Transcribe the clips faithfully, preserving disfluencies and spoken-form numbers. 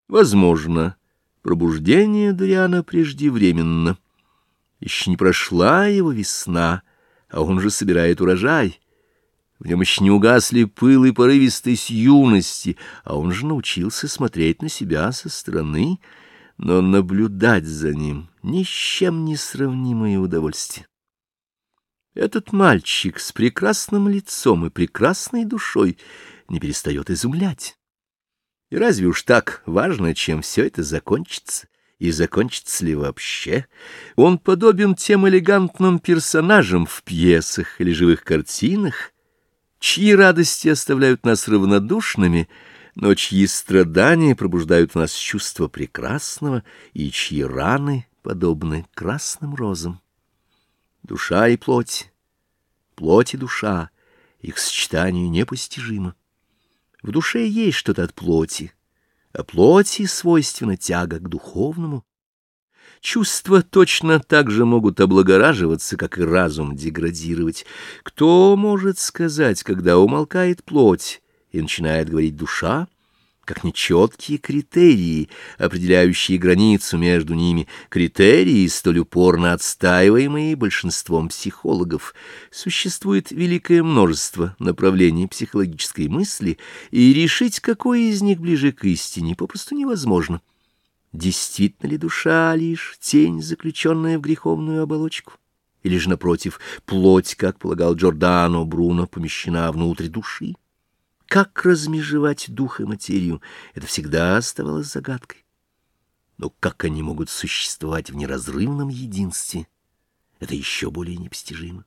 Возможно, пробуждение Дориана преждевременно. Еще не прошла его весна, а он же собирает урожай. В нем еще не угасли пыл и порывистость юности, а он же научился смотреть на себя со стороны, но наблюдать за ним ни с чем не сравнимое удовольствие. Этот мальчик с прекрасным лицом и прекрасной душой не перестает изумлять. И разве уж так важно, чем все это закончится, и закончится ли вообще? Он подобен тем элегантным персонажам в пьесах или живых картинах, чьи радости оставляют нас равнодушными, но чьи страдания пробуждают в нас чувство прекрасного, и чьи раны подобны красным розам. Душа и плоть, плоть и душа, их сочетание непостижимо. В душе есть что-то от плоти, а плоти свойственна тяга к духовному. Чувства точно так же могут облагораживаться, как и разум деградировать. Кто может сказать, когда умолкает плоть и начинает говорить душа, как нечеткие критерии, определяющие границу между ними, критерии, столь упорно отстаиваемые большинством психологов? Существует великое множество направлений психологической мысли, и решить, какое из них ближе к истине, попросту невозможно. Действительно ли душа лишь тень, заключенная в греховную оболочку? Или же, напротив, плоть, как полагал Джордано Бруно, помещена внутрь души? Как размежевать дух и материю, это всегда оставалось загадкой. Но как они могут существовать в неразрывном единстве, это еще более непостижимо.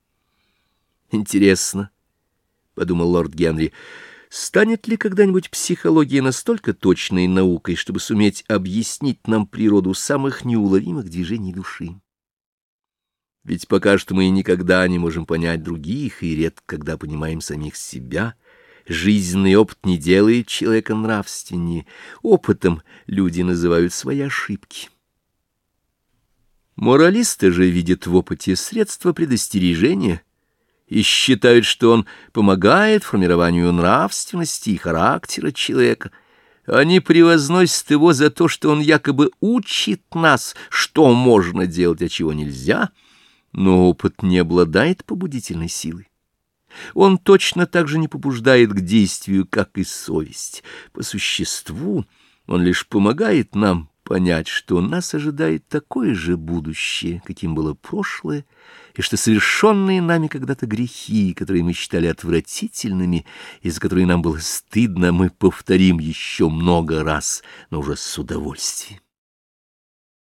«Интересно», — подумал лорд Генри, — «станет ли когда-нибудь психология настолько точной наукой, чтобы суметь объяснить нам природу самых неуловимых движений души? Ведь пока что мы никогда не можем понять других, и редко когда понимаем самих себя». Жизненный опыт не делает человека нравственнее. Опытом люди называют свои ошибки. Моралисты же видят в опыте средства предостережения и считают, что он помогает формированию нравственности и характера человека. Они превозносят его за то, что он якобы учит нас, что можно делать, а чего нельзя, но опыт не обладает побудительной силой. Он точно так же не побуждает к действию, как и совесть. По существу он лишь помогает нам понять, что нас ожидает такое же будущее, каким было прошлое, и что совершенные нами когда-то грехи, которые мы считали отвратительными, и за которые нам было стыдно, мы повторим еще много раз, но уже с удовольствием.